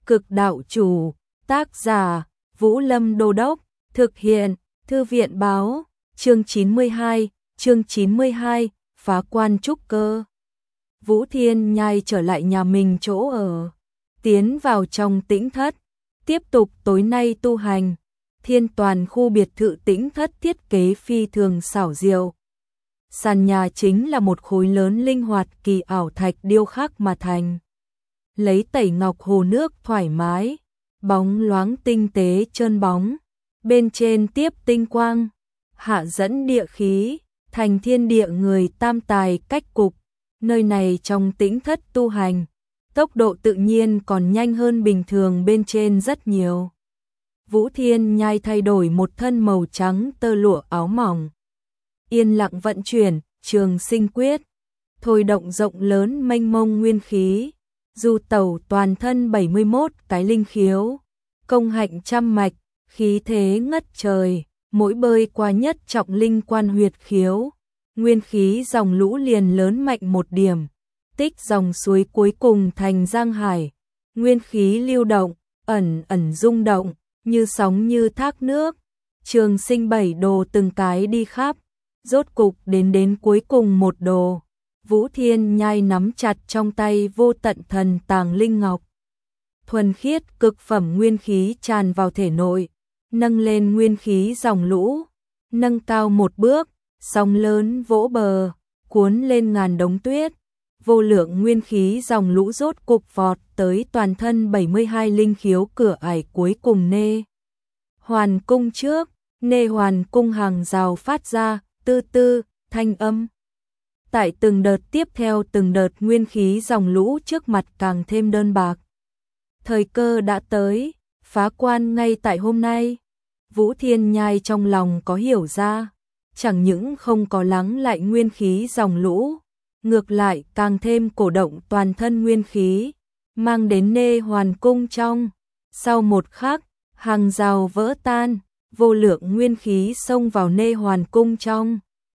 Cực đạo chủ, tác giả, Vũ Lâm Đô Đốc, thực hiện, Thư viện báo, chương 92, phá quan trúc cơ. Vũ Thiên Nhai trở lại nhà mình chỗ ở, tiến vào trong tĩnh thất, tiếp tục tối nay tu hành. Thiên toàn khu biệt thự tĩnh thất thiết kế phi thường xảo diệu. Sàn nhà chính là một khối lớn linh hoạt kỳ ảo thạch điêu khắc mà thành. Lấy tẩy ngọc hồ nước thoải mái, bóng loáng tinh tế trơn bóng, bên trên tiếp tinh quang, hạ dẫn địa khí, thành thiên địa người tam tài cách cục. Nơi này trong tĩnh thất tu hành, tốc độ tự nhiên còn nhanh hơn bình thường bên trên rất nhiều. Vũ Thiên Nhai thay đổi một thân màu trắng tơ lụa áo mỏng. Yên lặng vận chuyển, trường sinh quyết, thôi động rộng lớn mênh mông nguyên khí, du tẩu toàn thân 71 cái linh khiếu, công hạnh trăm mạch, khí thế ngất trời, mỗi bơi qua nhất trọng linh quan huyệt khiếu, nguyên khí dòng lũ liền lớn mạnh một điểm, tích dòng suối cuối cùng thành giang hải, nguyên khí lưu động, ẩn ẩn rung động, như sóng như thác nước, trường sinh 7 đồ từng cái đi khắp, rốt cục đến cuối cùng một đồ. Vũ Thiên Nhai nắm chặt trong tay vô tận thần tàng linh ngọc. Thuần khiết cực phẩm nguyên khí tràn vào thể nội, nâng lên nguyên khí dòng lũ, nâng cao một bước, sóng lớn vỗ bờ, cuốn lên ngàn đống tuyết. Vô lượng nguyên khí dòng lũ rốt cục vọt tới toàn thân 72 linh khiếu cửa ải cuối cùng nê. Hoàn cung trước, nê hoàn cung hàng rào phát ra, tư tư, thanh âm. Tại từng đợt tiếp theo từng đợt nguyên khí dòng lũ trước mặt càng thêm đơn bạc. Thời cơ đã tới, phá quan ngay tại hôm nay. Vũ Thiên Nhai trong lòng có hiểu ra, chẳng những không có lắng lại nguyên khí dòng lũ, ngược lại càng thêm cổ động toàn thân nguyên khí, mang đến nê hoàn cung trong. Sau một khắc, hàng rào vỡ tan, vô lượng nguyên khí xông vào nê hoàn cung trong.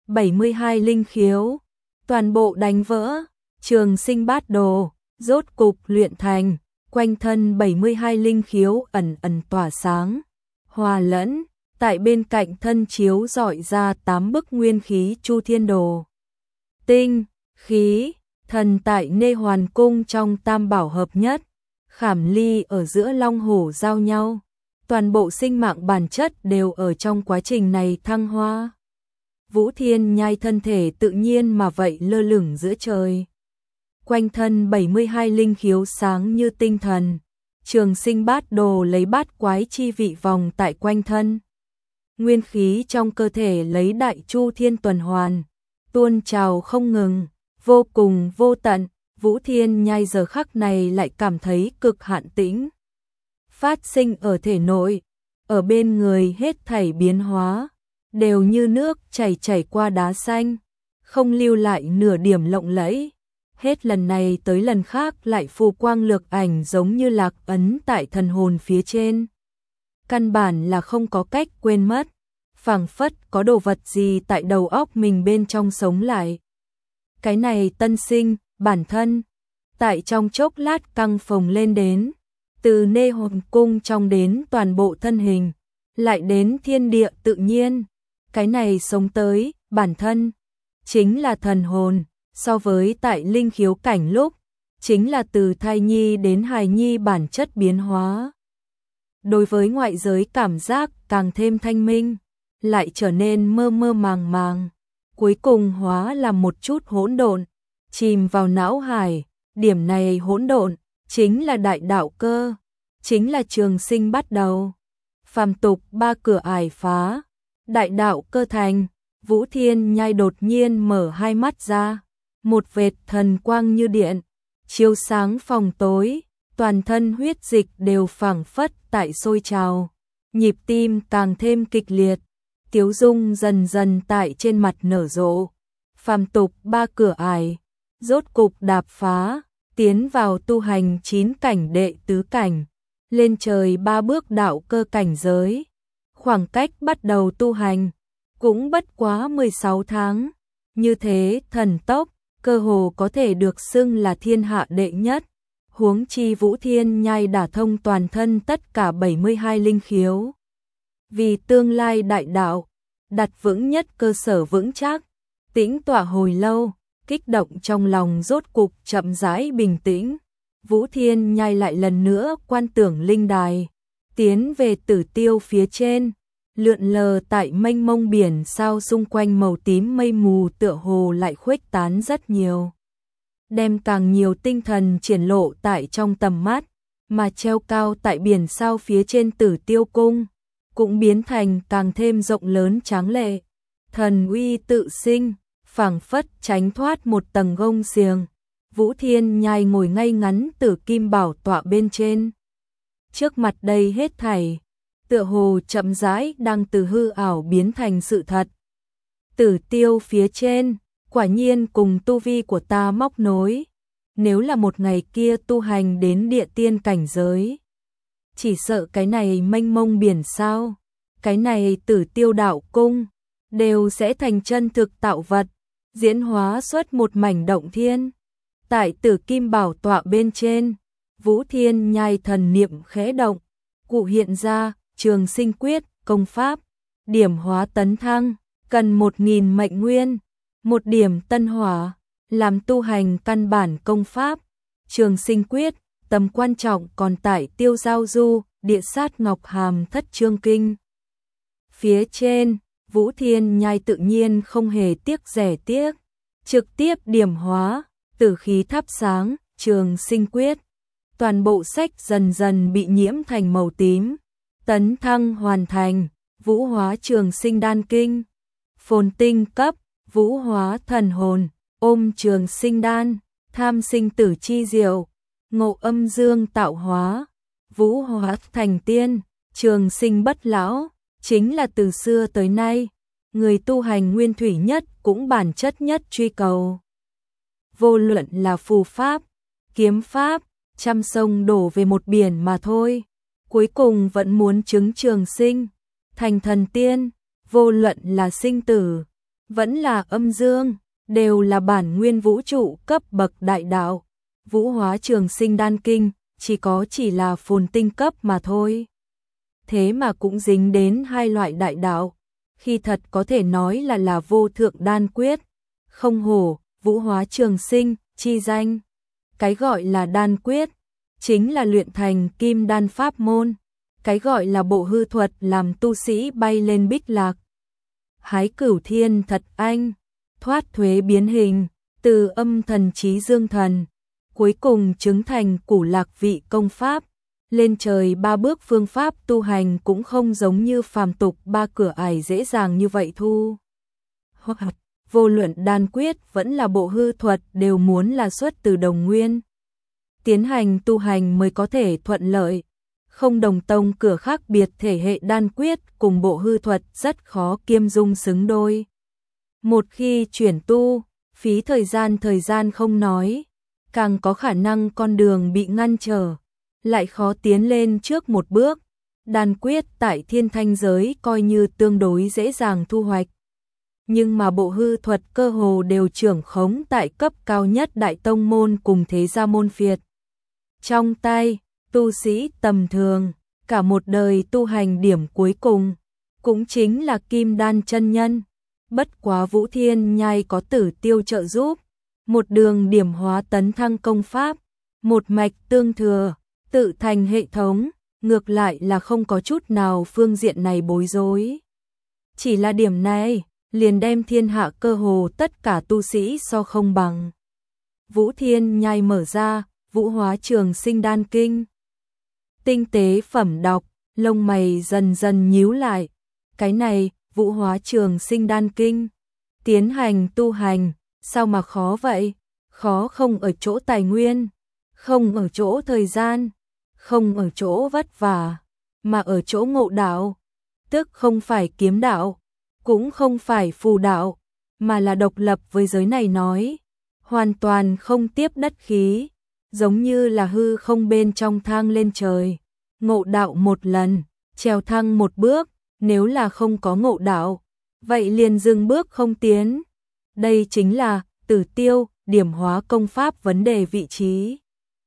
72 linh khiếu, toàn bộ đánh vỡ, trường sinh bát đồ, rốt cục luyện thành, quanh thân 72 linh khiếu ẩn ẩn tỏa sáng, hòa lẫn, tại bên cạnh thân chiếu rọi ra 8 bức nguyên khí chu thiên đồ. Tinh, khí, thần tại nê hoàn cung trong tam bảo hợp nhất, khảm ly ở giữa long hổ giao nhau, toàn bộ sinh mạng bản chất đều ở trong quá trình này thăng hoa. Vũ Thiên Nhai thân thể tự nhiên mà vậy lơ lửng giữa trời. Quanh thân 72 linh khiếu sáng như tinh thần, trường sinh bát đồ lấy bát quái chi vị vòng tại quanh thân. Nguyên khí trong cơ thể lấy đại chu thiên tuần hoàn, tuôn trào không ngừng, vô cùng vô tận. Vũ Thiên Nhai giờ khắc này lại cảm thấy cực hạn tĩnh. Phát sinh ở thể nội, ở bên người hết thảy biến hóa, đều như nước chảy qua đá xanh, không lưu lại nửa điểm lộng lẫy. Hết lần này tới lần khác lại phù quang lược ảnh giống như lạc ấn tại thần hồn phía trên. Căn bản là không có cách quên mất, phảng phất có đồ vật gì tại đầu óc mình bên trong sống lại. Cái này tân sinh, bản thân, tại trong chốc lát căng phồng lên đến, từ nê hồn cung trong đến toàn bộ thân hình, lại đến thiên địa tự nhiên. Cái này sống tới, bản thân, chính là thần hồn, so với tại linh khiếu cảnh lúc, chính là từ thai nhi đến hài nhi bản chất biến hóa. Đối với ngoại giới cảm giác càng thêm thanh minh, lại trở nên mơ mơ màng màng, cuối cùng hóa là một chút hỗn độn, chìm vào não hải. Điểm này hỗn độn chính là đại đạo cơ, chính là trường sinh bắt đầu. Phàm tục 3 cửa ải phá, đại đạo cơ thành. Vũ Thiên Nhai đột nhiên mở hai mắt ra, một vệt thần quang như điện, chiếu sáng phòng tối, toàn thân huyết dịch đều phảng phất tại sôi trào, nhịp tim càng thêm kịch liệt, tiếu dung dần dần tại trên mặt nở rộ. Phàm tục 3 cửa ải, rốt cục đạp phá, tiến vào tu hành 9 cảnh đệ tứ cảnh, lên trời 3 bước đạo cơ cảnh giới. Khoảng cách bắt đầu tu hành cũng bất quá 16 tháng, như thế thần tốc, cơ hồ có thể được xưng là thiên hạ đệ nhất. Huống chi Vũ Thiên Nhai đả thông toàn thân tất cả 72 linh khiếu. Vì tương lai đại đạo, đặt vững nhất cơ sở vững chắc, tĩnh tọa hồi lâu, kích động trong lòng rốt cục chậm rãi bình tĩnh. Vũ Thiên Nhai lại lần nữa quan tưởng linh đài, tiến về Tử Tiêu phía trên, lượn lờ tại mênh mông biển sao xung quanh màu tím mây mù tựa hồ lại khuếch tán rất nhiều. Đem càng nhiều tinh thần triển lộ tại trong tầm mắt, mà treo cao tại biển sao phía trên Tử Tiêu cung, cũng biến thành càng thêm rộng lớn tráng lệ. Thần uy tự sinh, phảng phất tránh thoát một tầng gông xiềng. Vũ Thiên Nhai ngồi ngay ngắn Tử Kim Bảo tọa bên trên. Trước mặt đây hết thảy, tựa hồ chậm rãi đang từ hư ảo biến thành sự thật. Tử Tiêu phía trên, quả nhiên cùng tu vi của ta móc nối. Nếu là một ngày kia tu hành đến địa tiên cảnh giới, chỉ sợ cái này mênh mông biển sao, cái này Tử Tiêu đạo cung, đều sẽ thành chân thực tạo vật, diễn hóa xuất một mảnh động thiên. Tại Tử Kim Bảo tọa bên trên, Vũ Thiên Nhai thần niệm khẽ động, cụ hiện ra Trường Sinh Quyết, công pháp, điểm hóa tấn thăng, cần 1000 mệnh nguyên, một điểm tân hỏa, làm tu hành căn bản công pháp. Trường Sinh Quyết, tầm quan trọng còn tại Tiêu Giao Du, Địa Sát Ngọc Hàm Thất Chương Kinh. Phía trên, Vũ Thiên Nhai tự nhiên không hề tiếc rẻ tiếc, trực tiếp điểm hóa, tử khí thắp sáng, Trường Sinh Quyết. Toàn bộ sách dần dần bị nhiễm thành màu tím. Tấn thăng hoàn thành, Vũ hóa Trường Sinh Đan Kinh. Phồn tinh cấp, Vũ hóa thần hồn, ôm Trường Sinh Đan, tham sinh tử chi diệu, ngộ âm dương tạo hóa, Vũ hóa thành tiên, Trường Sinh bất lão, chính là từ xưa tới nay, người tu hành nguyên thủy nhất cũng bản chất nhất truy cầu. Vô luận là phù pháp, kiếm pháp, trăm sông đổ về một biển mà thôi, cuối cùng vẫn muốn chứng trường sinh, thành thần tiên. Vô luận là sinh tử, vẫn là âm dương, đều là bản nguyên vũ trụ cấp bậc đại đạo. Vũ hóa Trường Sinh Đan Kinh chỉ là phồn tinh cấp mà thôi. Thế mà cũng dính đến hai loại đại đạo, khi thật có thể nói là vô thượng đan quyết. Không hổ, Vũ hóa Trường Sinh chi danh. Cái gọi là đan quyết, chính là luyện thành kim đan pháp môn. Cái gọi là bộ hư thuật làm tu sĩ bay lên bích lạc, hái cửu thiên thật anh, thoát thuế biến hình, từ âm thần chí dương thần, cuối cùng chứng thành củ lạc vị công pháp. Lên trời ba bước phương pháp tu hành cũng không giống như phàm tục ba cửa ải dễ dàng như vậy thu. Hoặc vô luận đan quyết vẫn là bộ hư thuật đều muốn là xuất từ đồng nguyên. Tiến hành tu hành mới có thể thuận lợi. Không đồng tông cửa khác biệt thể hệ đan quyết cùng bộ hư thuật rất khó kiêm dung xứng đôi. Một khi chuyển tu, phí thời gian không nói, càng có khả năng con đường bị ngăn trở, lại khó tiến lên trước một bước. Đan quyết tại thiên thanh giới coi như tương đối dễ dàng thu hoạch. Nhưng mà bộ hư thuật cơ hồ đều trưởng khống tại cấp cao nhất đại tông môn cùng thế gia môn phiệt. Trong tay, tu sĩ tầm thường, cả một đời tu hành điểm cuối cùng, cũng chính là kim đan chân nhân. Bất quá Vũ Thiên Nhai có Tử Tiêu trợ giúp, một đường điểm hóa tấn thăng công pháp, một mạch tương thừa, tự thành hệ thống, ngược lại là không có chút nào phương diện này bối rối. Chỉ là điểm này, liền đem thiên hạ cơ hồ tất cả tu sĩ so không bằng. Vũ Thiên Nhai mở ra, Vũ hóa Trường Sinh Đan Kinh. Tinh tế phẩm đọc, lông mày dần dần nhíu lại. Cái này, Vũ hóa Trường Sinh Đan Kinh, tiến hành tu hành, sao mà khó vậy? Khó không ở chỗ tài nguyên, không ở chỗ thời gian, không ở chỗ vất vả, mà ở chỗ ngộ đạo. Tức không phải kiếm đạo, cũng không phải phù đạo, mà là độc lập với giới này nói, hoàn toàn không tiếp đất khí, giống như là hư không bên trong thang lên trời. Ngộ đạo một lần, trèo thăng một bước, nếu là không có ngộ đạo, vậy liền dừng bước không tiến. Đây chính là Tử Tiêu điểm hóa công pháp vấn đề vị trí.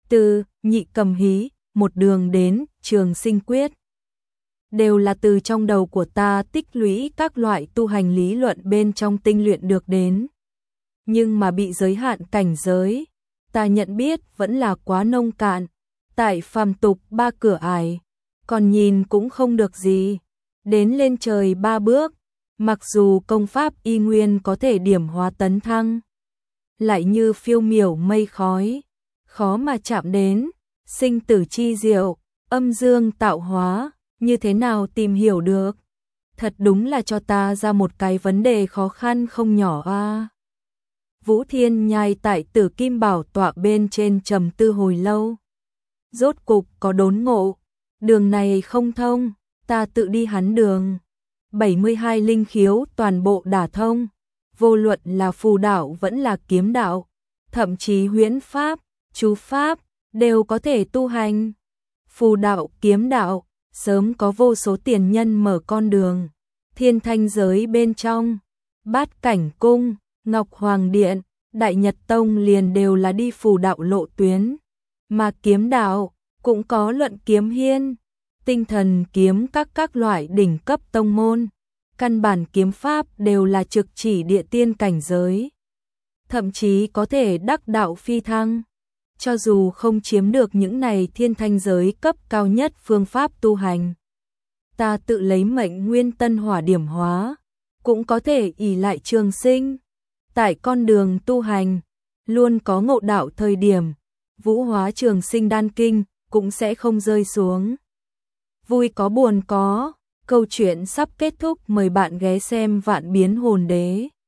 từ nhị cầm hí, một đường đến trường sinh quyết. Đều là từ trong đầu của ta tích lũy các loại tu hành lý luận bên trong tinh luyện được đến. Nhưng mà bị giới hạn cảnh giới, ta nhận biết vẫn là quá nông cạn, tại phàm tục 3 cửa ải, còn nhìn cũng không được gì, đến lên trời 3 bước, mặc dù công pháp y nguyên có thể điểm hóa tấn thăng, lại như phiêu miểu mây khói, khó mà chạm đến, sinh tử chi diệu, âm dương tạo hóa, như thế nào tìm hiểu được? Thật đúng là cho ta ra một cái vấn đề khó khăn không nhỏ a. Vũ Thiên Nhai tại Tử Kim Bảo tọa bên trên trầm tư hồi lâu. Rốt cục có đốn ngộ, đường này không thông, ta tự đi hắn đường. 72 linh khiếu toàn bộ đả thông, vô luận là phù đạo vẫn là kiếm đạo, thậm chí huyễn pháp, chú pháp, đều có thể tu hành. Phù đạo, kiếm đạo, sớm có vô số tiền nhân mở con đường. Thiên Thanh giới bên trong, Bát Cảnh cung, Ngọc Hoàng điện, Đại Nhật tông liền đều là đi phù đạo lộ tuyến, mà kiếm đạo cũng có Luận Kiếm Hiên, Tinh Thần kiếm các loại đỉnh cấp tông môn, căn bản kiếm pháp đều là trực chỉ địa tiên cảnh giới, thậm chí có thể đắc đạo phi thăng. Cho dù không chiếm được những này thiên thanh giới cấp cao nhất phương pháp tu hành, ta tự lấy mệnh nguyên tân hỏa điểm hóa, cũng có thể ỷ lại trường sinh. Tại con đường tu hành, luôn có ngộ đạo thời điểm, vũ hóa trường sinh đan kinh cũng sẽ không rơi xuống. Vui có buồn có, câu chuyện sắp kết thúc, mời bạn ghé xem Vạn Biến Hồn Đế.